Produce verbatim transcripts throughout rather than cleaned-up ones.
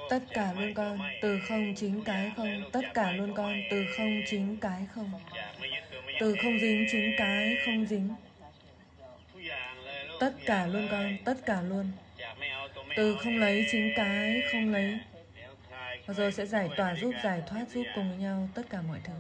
Tất cả luôn con, từ không chính cái không. Tất cả luôn con, từ không chính cái không. Từ không dính chính cái không dính. Tất cả luôn con, tất cả luôn. Từ không lấy chính cái không lấy. Và rồi sẽ giải tỏa giúp, giải thoát giúp cùng với nhau tất cả mọi thứ.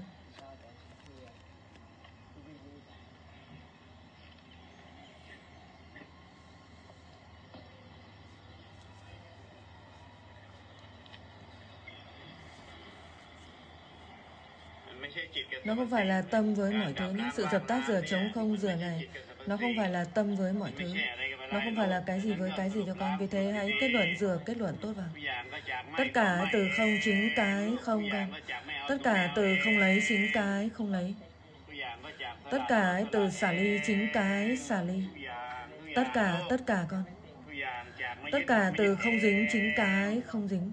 Nó không phải là tâm với mọi thứ nhé. Sự dập tắt rửa trống không rửa này, nó không phải là tâm với mọi thứ. Nó không phải là cái gì với cái gì cho con. Vì thế hãy kết luận rửa, kết luận tốt vào. Tất cả từ không chính cái không con. Tất cả từ không lấy chính cái không lấy. Tất cả từ xả ly chính cái xả ly. Tất cả, tất cả con. Tất cả từ không dính chính cái không dính.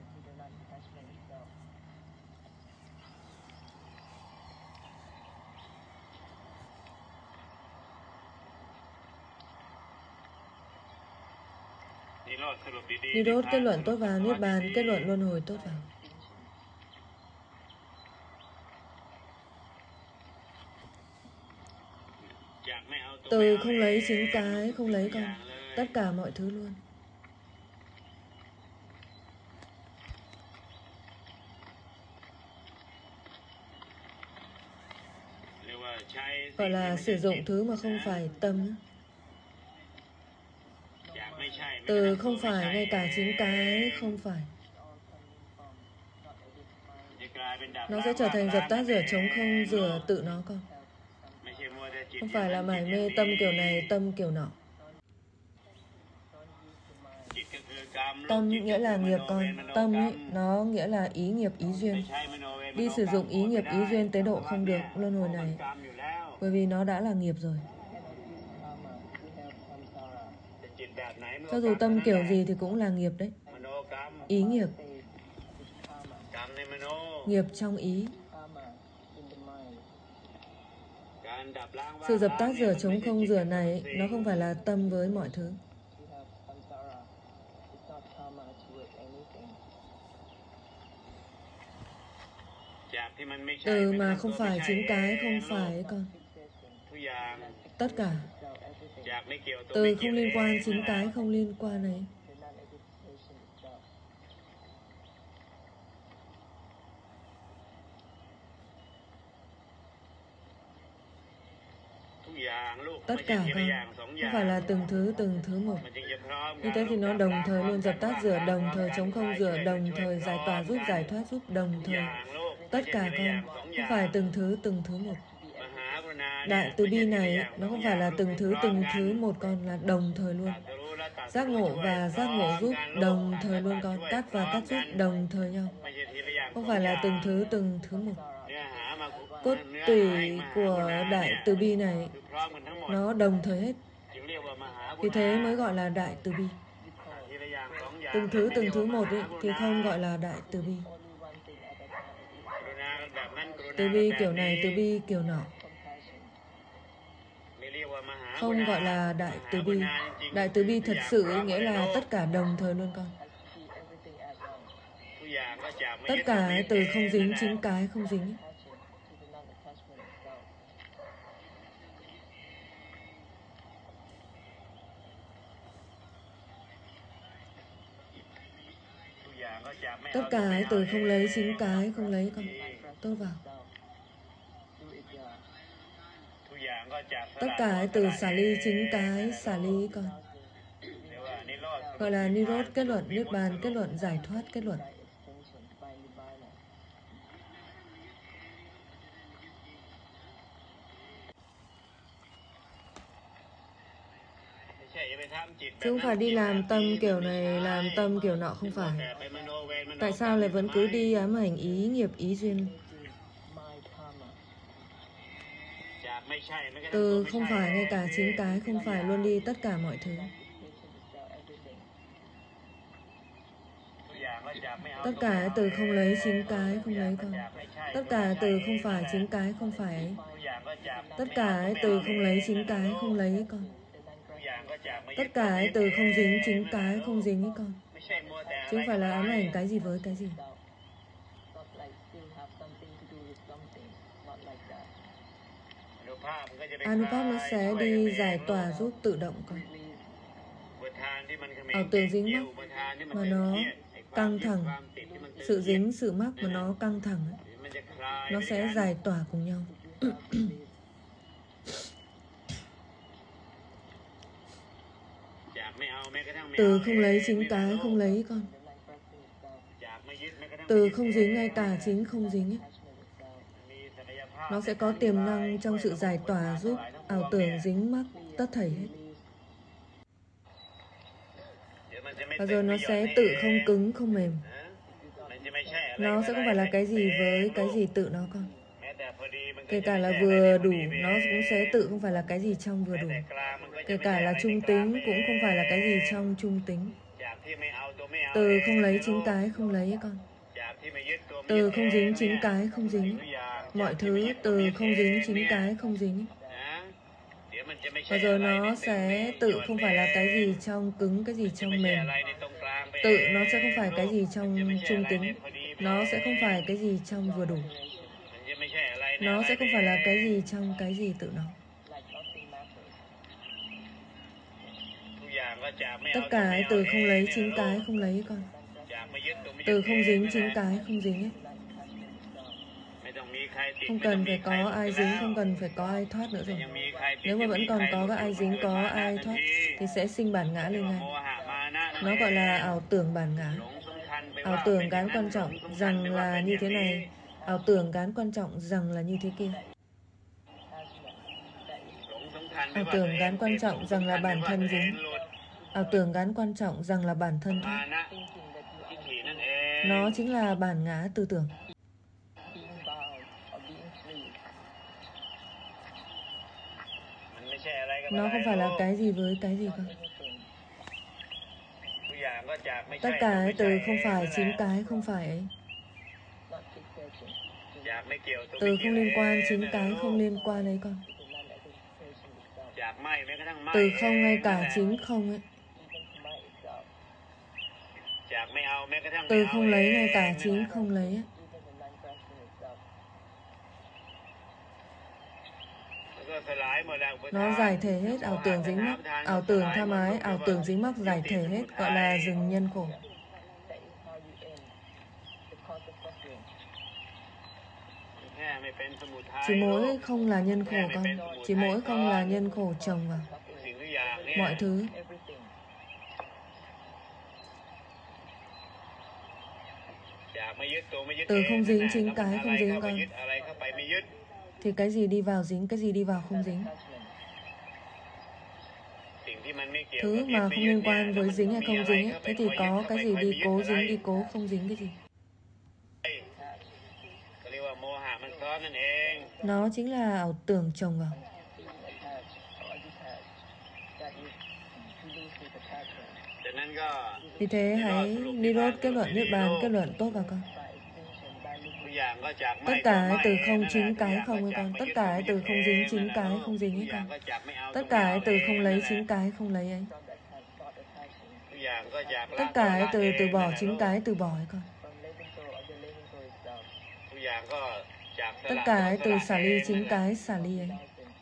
Nirodha kết luận tốt vào. Niết bàn kết luận luân hồi tốt vào. Từ không lấy chính cái không lấy con. Tất cả mọi thứ luôn. Gọi là sử dụng thứ mà không phải tâm. Từ không phải ngay cả chính cái không phải. Nó sẽ trở thành dập tắt rửa trống không rửa tự nó con. Không phải là mải mê tâm kiểu này, tâm kiểu nọ. Tâm nghĩa là nghiệp con. Tâm ấy, nó nghĩa là ý nghiệp, ý duyên. Đi sử dụng ý nghiệp, ý duyên tế độ không được luân hồi này. Bởi vì nó đã là nghiệp rồi. Cho dù tâm kiểu gì thì cũng là nghiệp đấy. Ý nghiệp. Nghiệp trong ý. Sự dập tắt rửa trống không rửa này, nó không phải là tâm với mọi thứ. Từ mà không phải chính cái không phải ấy con. Tất cả. Từ không liên quan chính cái không liên quan ấy. Tất cả con. Không phải là từng thứ từng thứ một. Như thế thì nó đồng thời luôn dập tắt rửa, đồng thời chống không rửa, đồng thời giải tỏa giúp, giải thoát giúp, đồng thời. Tất cả con. Không phải từng thứ từng thứ một. Đại từ bi này nó không phải là từng thứ từng thứ một con, là đồng thời luôn. Giác ngộ và giác ngộ giúp đồng thời luôn con. Cắt và cắt giúp đồng thời nhau. Không phải là từng thứ từng thứ một. Cốt tủy của đại từ bi này nó đồng thời hết. Vì thế mới gọi là đại từ bi. Từng thứ từng thứ một ấy, thì không gọi là đại từ bi. Từ bi kiểu này, từ bi kiểu nọ, không gọi là đại từ bi. Đại từ bi thật sự ấy, nghĩa là tất cả đồng thời luôn con. Tất cả ấy, từ không dính chính cái không dính ấy. Tất cả ấy, từ không lấy chính cái không lấy con. Tốt vào. Tất cả ấy, từ xả ly chính cái xả ly con. Gọi là Nirodha kết luận, Niết bàn kết luận, giải thoát kết luận. Chứ không phải đi làm tâm kiểu này, làm tâm kiểu nọ không phải. Tại sao lại vẫn cứ đi ám ảnh ý nghiệp, ý duyên? Từ không phải ngay cả chính cái không phải luôn đi tất cả mọi thứ. Tất cả từ không lấy chính cái không lấy con. Tất cả từ không phải chính cái không phải ấy. Tất cả từ không lấy chính cái không lấy con. Tất cả từ không dính chính cái không dính ấy con. chứ không phải là ám ảnh cái gì với cái gì. Anupap nó sẽ đi giải tỏa giúp tự động con. Ảo tưởng dính mắc mà nó căng thẳng, sự dính, sự mắc mà nó căng thẳng ấy, nó sẽ giải tỏa cùng nhau. Từ không lấy chính cái không lấy con. Từ không dính ngay cả chính không dính ấy, nó sẽ có tiềm năng trong sự giải tỏa giúp ảo tưởng dính mắc tất thảy hết. Và rồi nó sẽ tự không cứng, không mềm. Nó sẽ không phải là cái gì với cái gì tự nó con. Kể cả là vừa đủ, nó cũng sẽ tự không phải là cái gì trong vừa đủ. Kể cả là trung tính cũng không phải là cái gì trong trung tính. Từ không lấy chính cái không lấy ấy con. Từ không dính chính cái không dính. Mọi thứ từ không dính chính cái không dính. Và rồi nó sẽ tự không phải là cái gì trong cứng, cái gì trong mềm. Tự nó sẽ không phải cái gì trong trung tính. Nó sẽ không phải cái gì trong vừa đủ. Nó sẽ không phải là cái gì trong cái gì tự nó. Tất cả từ không lấy chính cái không lấy con. Từ không dính chính cái không dính ấy. Không cần phải có ai dính, không cần phải có ai thoát nữa rồi. Nếu mà vẫn còn có các ai dính, có ai thoát thì sẽ sinh bản ngã lên ngay. Nó gọi là ảo tưởng bản ngã. Ảo tưởng gán quan trọng rằng là như thế này, ảo tưởng gán quan trọng rằng là như thế kia. Ảo tưởng gán quan trọng rằng là bản thân dính. Ảo tưởng gán quan trọng rằng là bản thân thoát. Nó chính là bản ngã tư tưởng. Nó không phải là cái gì với cái gì con. Tất cả từ không phải chính cái không phải ấy. Từ không liên quan chính cái không liên quan ấy con. Từ không ngay cả chính không ấy. Từ không lấy ngay cả chính không lấy ấy. Nó giải thể hết ảo tưởng dính mắc, ảo tưởng tham ái, ảo tưởng dính mắc giải thể hết, gọi là dừng nhân khổ. Chỉ mỗi không là nhân khổ con, chỉ mỗi không là nhân khổ chồng vào mọi thứ. Từ không dính chính cái không dính con. Thì cái gì đi vào dính, cái gì đi vào không dính. Thứ mà không liên quan với dính hay không dính ấy, thế thì có cái gì đi cố dính, đi cố không dính cái gì. Nó chính là ảo tưởng chồng vào. Vì thế hãy Nirodha kết luận Niết Bàn, kết luận tốt vào con. Tất cả từ không chính cái không ấy con. Tất cả từ không dính chính cái không dính ấy con. Tất cả từ không lấy chính cái không lấy ấy. Tất cả từ từ bỏ chính cái từ bỏ ấy con. Tất cả từ xả ly chính cái xả ly ấy.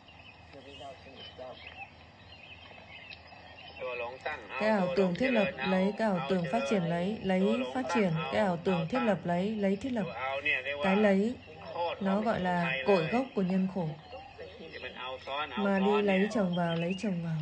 Cái ảo tưởng thiết lập lấy, cái ảo tưởng phát triển lấy, lấy phát triển, cái ảo tưởng thiết lập lấy, lấy thiết lập. Cái lấy, nó gọi là cội gốc của nhân khổ. Mà đi lấy chồng vào, lấy chồng vào.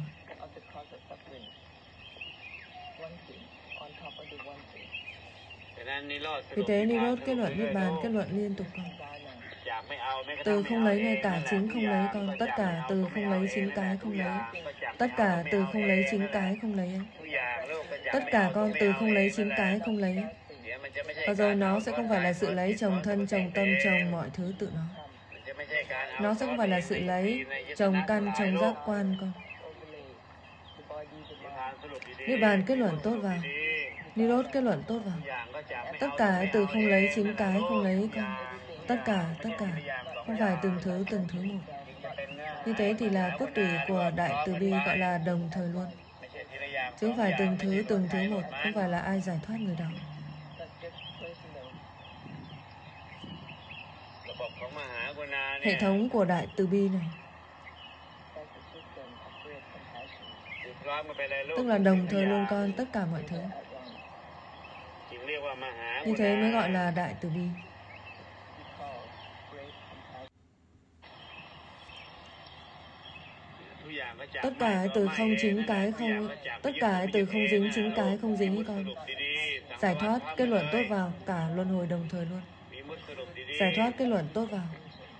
Vì thế Nirodha kết luận Niết Bàn, kết luận liên tục con. Từ không lấy ngay cả chính không lấy con. Tất cả từ không lấy chính cái không lấy. Tất cả từ không lấy chính cái không lấy ấy. Tất cả con từ không lấy chính cái không lấy ấy. Và rồi nó sẽ không phải là sự lấy chồng thân, chồng tâm, chồng mọi thứ tự nó. Nó sẽ không phải là sự lấy chồng căn, chồng giác quan con. Niết Bàn kết luận tốt vào. Nirodha kết luận tốt vào. Tất cả từ không lấy chính cái không lấy con. Tất cả, tất cả. Không phải từng thứ, từng thứ một. Như thế thì là cốt tủy của Đại Từ Bi, gọi là đồng thời luôn. chứ không phải từng thứ từng thứ một, không phải là ai giải thoát người đó. Hệ thống của Đại Từ Bi này, tức là đồng thời luôn con tất cả mọi thứ. Như thế mới gọi là Đại Từ Bi. Tất cả từ không chính cái không, tất cả từ không dính chính cái không dính với con. Giải thoát kết luận tốt vào, cả luân hồi đồng thời luôn. Giải thoát kết luận tốt vào.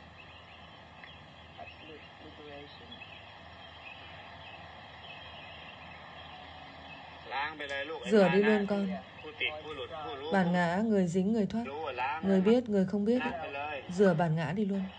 Rửa đi luôn con. Bản ngã, người dính, người thoát, người biết, người không biết, rửa bản ngã đi luôn.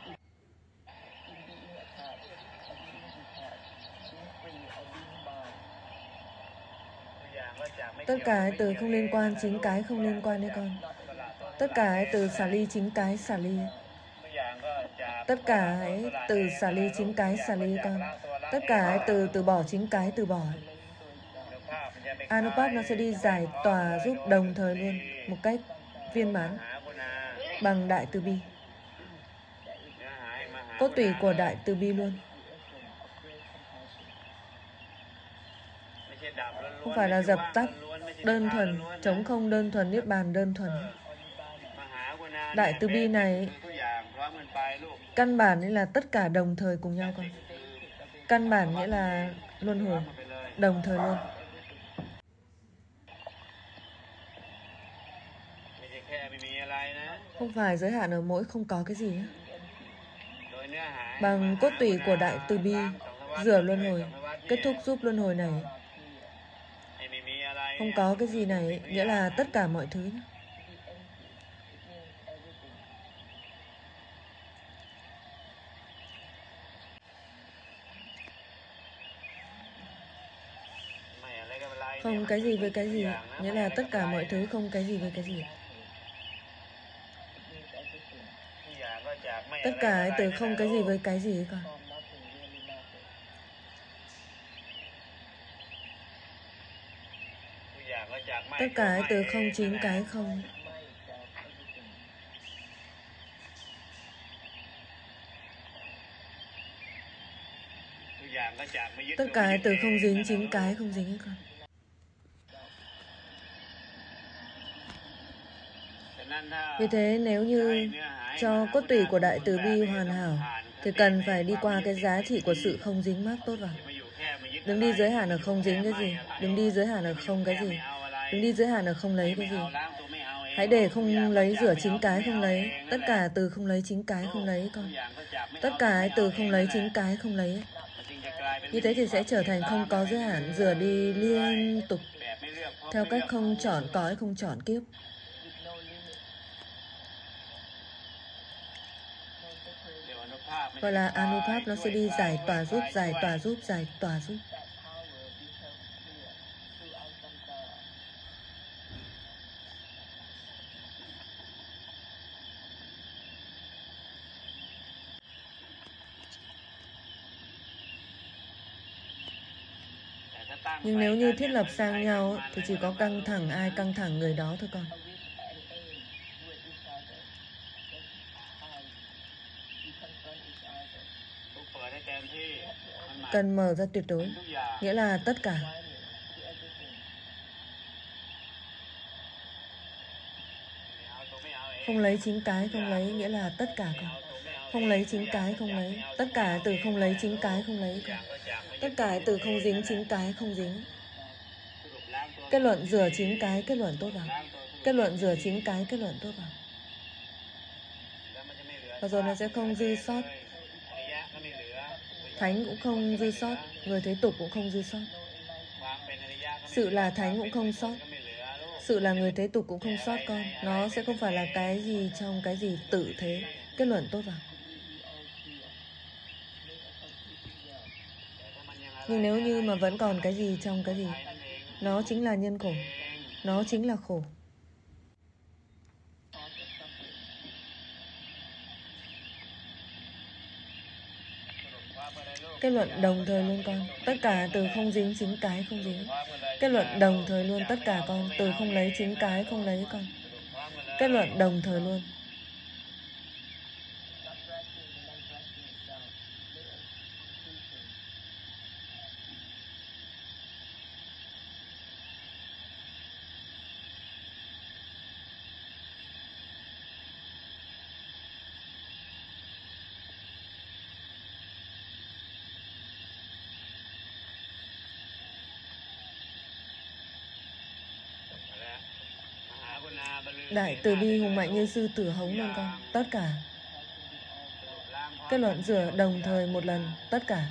Tất cả từ không liên quan chính cái không liên quan đấy con. Tất cả từ xả ly chính cái xả ly. Tất cả từ xả ly chính cái xả ly con. Tất cả từ từ bỏ chính cái từ bỏ. Anupap nó sẽ đi giải tỏa giúp đồng thời luôn, một cách viên mãn bằng Đại Từ Bi. Cốt tủy của Đại Từ Bi luôn. Không phải là dập tắt đơn thuần, trống không đơn thuần, niết bàn đơn thuần. Đại Từ Bi này, căn bản nghĩa là tất cả đồng thời cùng nhau con. Căn bản nghĩa là luân hồi, đồng thời luôn. Không phải giới hạn ở mỗi không có cái gì. Bằng cốt tủy của Đại Từ Bi, rửa luân hồi, kết thúc giúp luân hồi này. Không có cái gì này, nghĩa là tất cả mọi thứ. Không cái gì với cái gì, nghĩa là tất cả mọi thứ không cái gì với cái gì. Tất cả từ không cái gì với cái gì ấy con. Tất cả từ không chính cái không. Tất cả từ không dính chính cái không dính ấy con. Vì thế nếu như cho cốt tủy của Đại Từ Bi hoàn hảo thì cần phải đi qua cái giá trị của sự không dính mắc tốt vào. Đừng đi giới hạn ở không dính cái gì, đừng đi giới hạn ở không cái gì, đừng đi giới hạn ở không lấy cái gì. Hãy để không lấy rửa chính cái không lấy. Tất cả từ không lấy chính cái không lấy con. Tất cả từ không lấy chính cái không lấy. Như thế thì sẽ trở thành không có giới hạn, rửa đi liên tục theo cách không chọn cõi, không chọn kiếp. Gọi là Anupap, nó sẽ đi giải tỏa giúp, giải tỏa giúp, giải tỏa giúp. Nhưng nếu như thiết lập sang nhau thì chỉ có căng thẳng, ai căng thẳng người đó thôi con. Cần mở ra tuyệt đối, nghĩa là tất cả. Không lấy chính cái không lấy, nghĩa là tất cả con. Không lấy chính cái không lấy. Tất cả từ không lấy chính cái không lấy con. Tất cả từ không dính chính cái không dính. Kết luận rửa chính cái, kết luận tốt vào. Kết luận rửa chính cái, kết luận tốt vào. Và rồi nó sẽ không dư sót. Thánh cũng không dư sót, người thế tục cũng không dư sót. Sự là thánh cũng không sót. Sự là người thế tục cũng không sót con. Nó sẽ không phải là cái gì trong cái gì tự thế. Kết luận tốt vào. Nhưng nếu như mà vẫn còn cái gì trong cái gì, nó chính là nhân khổ. Nó chính là khổ. Kết luận đồng thời luôn con. Tất cả từ không dính chính cái không dính. Kết luận đồng thời luôn tất cả con. Từ không lấy chính cái không lấy con. Kết luận đồng thời luôn. Đại từ bi hùng mạnh như sư tử hống luôn con. Tất cả. Kết luận rửa đồng thời một lần. Tất cả.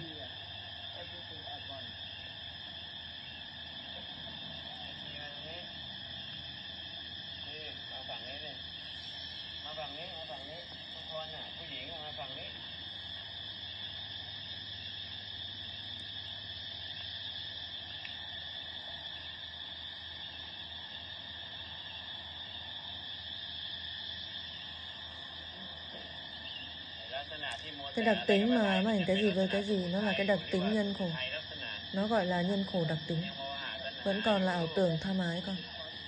Cái đặc tính mà ám ảnh cái gì với cái gì, nó là cái đặc tính nhân khổ. Nó gọi là nhân khổ đặc tính. Vẫn còn là ảo tưởng tham ái con.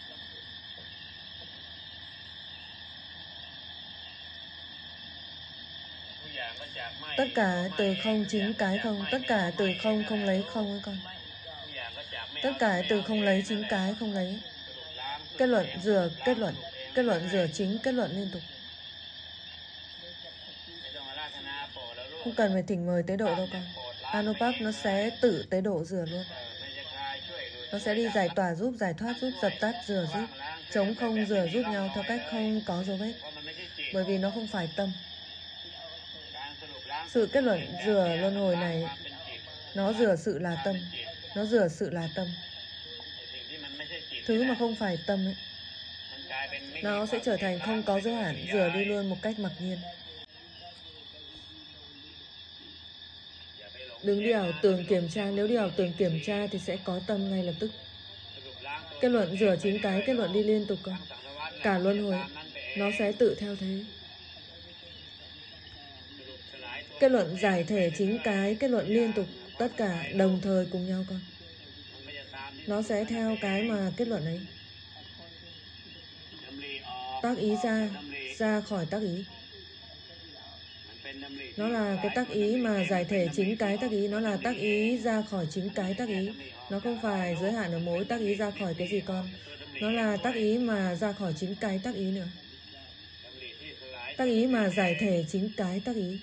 Tất cả từ không chính cái không. Tất cả từ không không lấy không ấy con. Tất cả từ không lấy chính cái không lấy. Kết luận rửa kết luận. Kết luận rửa chính kết luận liên tục. Không cần phải thỉnh mời tế độ đâu con. Anupap nó sẽ tự tế độ rửa luôn. Nó sẽ đi giải tỏa giúp, giải thoát giúp, dập tắt rửa giúp, chống không rửa giúp nhau theo cách không có dấu vết. Bởi vì nó không phải tâm. Sự kết luận rửa luân hồi này, nó rửa sự là tâm. Nó rửa sự là tâm. Thứ mà không phải tâm ấy, nó sẽ trở thành không có giới hạn, rửa đi luôn một cách mặc nhiên. Đừng đi ảo tưởng kiểm tra. Nếu đi ảo tưởng kiểm tra thì sẽ có tâm ngay lập tức. Kết luận rửa chính cái, kết luận đi liên tục con. Cả luân hồi nó sẽ tự theo thế. Kết luận giải thể chính cái, kết luận liên tục. Tất cả đồng thời cùng nhau con. Nó sẽ theo cái mà kết luận ấy. Tác ý ra, ra khỏi tác ý. Nó là cái tác ý mà giải thể chính cái tác ý. Nó là tác ý ra khỏi chính cái tác ý. Nó không phải giới hạn ở mỗi tác ý ra khỏi cái gì con. Nó là tác ý mà ra khỏi chính cái tác ý nữa. Tác ý mà giải thể chính cái tác ý.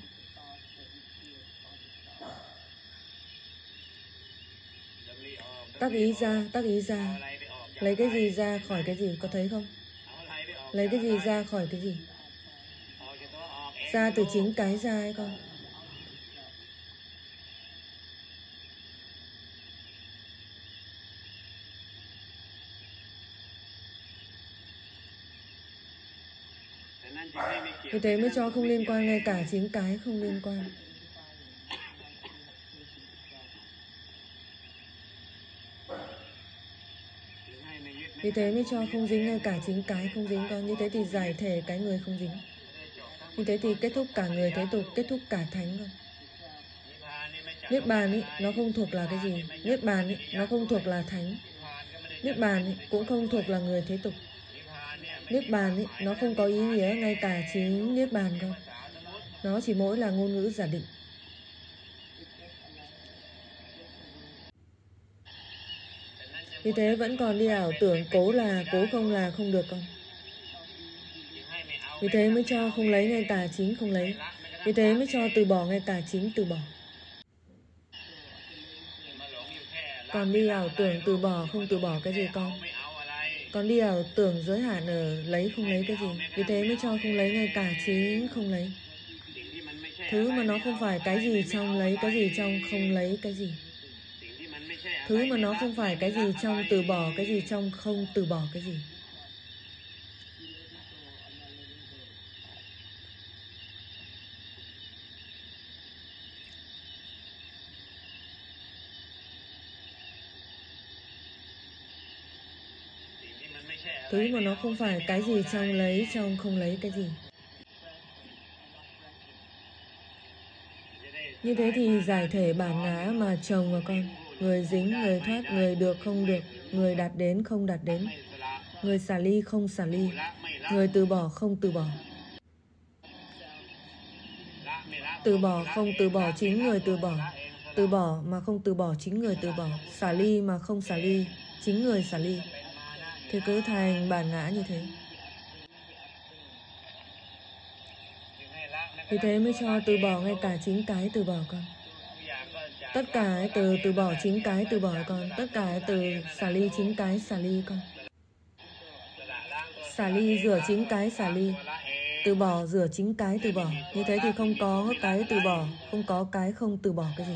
Tác ý ra, tác ý ra. Lấy cái gì ra khỏi cái gì, có thấy không? Lấy cái gì ra khỏi cái gì? Ra từ chính cái ra ấy con. Vì thế mới cho không liên quan, ngay cả chính cái không liên quan. Vì thế mới cho không dính, ngay cả chính cái không dính con. Như thế thì giải thể cái người không dính. Như thế thì kết thúc cả người thế tục, kết thúc cả thánh con. Niết bàn ý, nó không thuộc là cái gì. Niết bàn ý, nó không thuộc là thánh. Niết bàn ý, cũng không thuộc là người thế tục. Niết bàn ý, nó không có ý nghĩa ngay cả chính niết bàn con. Nó chỉ mỗi là ngôn ngữ giả định. Vì thế vẫn còn đi ảo tưởng cố là, cố không là không được con. Vì thế mới cho không lấy ngay cả chính không lấy. Vì thế mới cho từ bỏ ngay cả chính từ bỏ. Còn đi ảo tưởng từ bỏ không từ bỏ cái gì con. Còn đi ảo tưởng giới hạn ở lấy không lấy cái gì. Vì thế mới cho không lấy ngay cả chính không lấy. Thứ mà nó không phải cái gì trong lấy cái gì trong không lấy cái gì. Thứ mà nó không phải cái gì trong từ bỏ cái gì trong không từ bỏ cái gì. Thứ mà nó không phải cái gì trong lấy trong không lấy cái gì. Như thế thì giải thể bản ngã mà chồng vào con. Người dính, người thoát, người được không được, người đạt đến không đạt đến, người xả ly không xả ly, người từ bỏ không từ bỏ. Từ bỏ không từ bỏ chính người từ bỏ. Từ bỏ mà không từ bỏ chính người từ bỏ. Xả ly mà không xả ly chính người xả ly. Thì cứ thành bản ngã như thế. Vì thế mới cho từ bỏ ngay cả chính cái từ bỏ con. Tất cả từ từ bỏ chính cái từ bỏ con. Tất cả từ xả ly chính cái xả ly con. Xả ly rửa chính cái xả ly. Từ bỏ rửa chính cái từ bỏ. Như thế thì không có cái từ bỏ, không có cái không từ bỏ cái gì.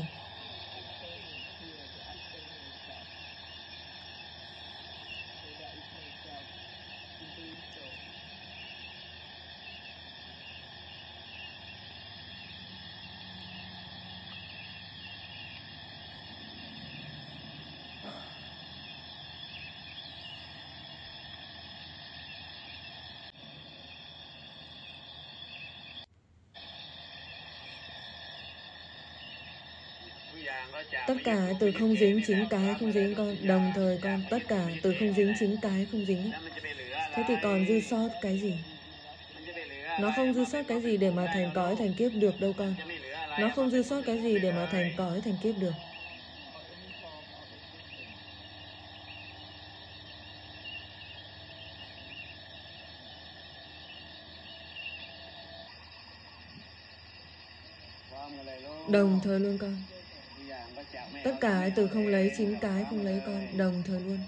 Tất cả từ không dính chính cái không dính con. Đồng thời con. Tất cả từ không dính chính cái không dính. Thế thì còn dư sót cái gì? Nó không dư sót cái gì để mà thành cõi thành kiếp được đâu con. Nó không dư sót cái gì để mà thành cõi thành kiếp được. Đồng thời luôn con. Tất cả từ không lấy chính cái không lấy con. Đồng thời luôn.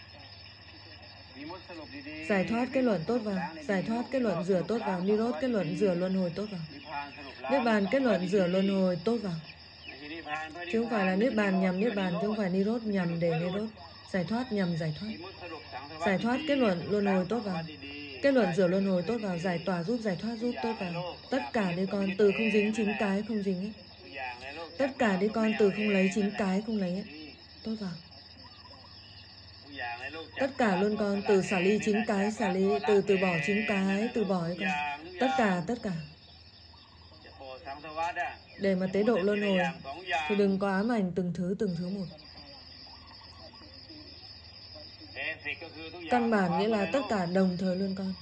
Giải thoát kết luận tốt vào. Giải thoát kết luận rửa tốt vào. Nirod kết luận rửa luân hồi tốt vào. Niết bàn kết luận rửa luân hồi tốt vào. Chứ không phải là niết bàn nhằm niết bàn. Chứ không phải Nirod nhằm để Nirod. Giải thoát nhằm giải thoát. Giải thoát kết luận luân hồi tốt vào. Kết luận rửa luân hồi tốt vào. Giải tỏa giúp giải thoát giúp tốt vào. Tất cả đi con từ không dính chính cái không dính ấy. Tất cả đi con từ không lấy chính cái không lấy ấy. Tốt vào. Tất cả luôn con từ xả ly chính cái xả ly. Từ từ bỏ chính cái từ bỏ ấy con. Tất cả tất cả. Để mà tế độ luân hồi thì đừng có ám ảnh từng thứ từng thứ một. Căn bản nghĩa là tất cả đồng thời luôn con.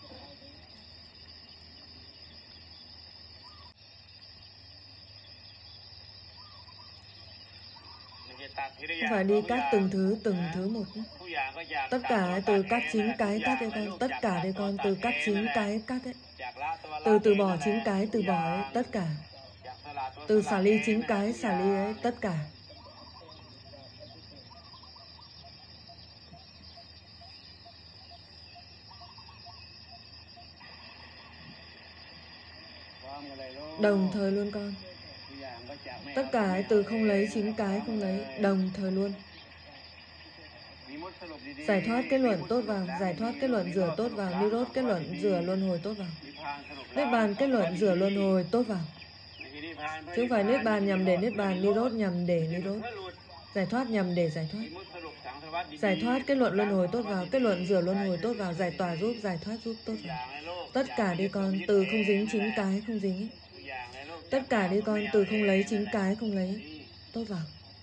Không phải đi cắt từng thứ từng thứ một nhé. Tất cả từ cắt chính cái cắt đấy con. Tất cả đây con từ cắt chính cái cắt đấy. Từ từ bỏ chính cái từ bỏ ấy. Tất cả. Từ xả ly chính cái xả ly ấy. Tất cả. Đồng thời luôn con. Tất cả từ không lấy chính cái không lấy. Đồng thời luôn. Giải thoát kết luận tốt vào. Giải thoát kết luận rửa tốt vào. Nirod kết luận rửa luân hồi tốt vào. Niết bàn kết luận rửa luân hồi tốt vào. Chứ không phải niết bàn nhằm để niết bàn. Nirod nhằm để Nirod. Giải thoát nhằm để giải thoát. Giải thoát kết luận luân hồi tốt vào. Kết luận rửa luân hồi tốt vào. Giải tỏa giúp giải thoát giúp tốt vào. Tất cả đi con từ không dính chính cái không dính ấy. Tất cả đi con từ không lấy chính cái không lấy ấy. Tốt vào.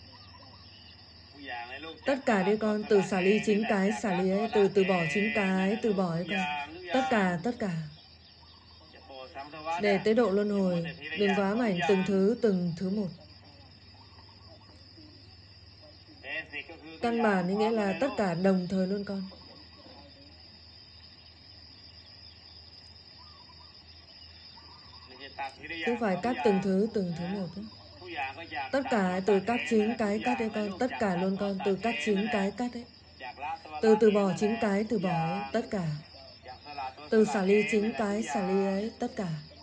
Tất cả đi con từ xả ly chính cái xả ly ấy. Từ từ bỏ chính cái từ bỏ ấy con. Tất cả tất cả. Để tế độ luân hồi đừng có ám ảnh từng thứ từng thứ một. Căn bản nghĩa là tất cả đồng thời luôn con. Chứ không phải cắt từng thứ từng thứ một ấy. Tất cả từ cắt chính cái cắt đấy con. Tất cả luôn con từ cắt chính cái cắt đấy. Từ từ bỏ chính cái từ bỏ ấy. Tất cả. Từ xả ly chính cái xả ly ấy. Tất cả.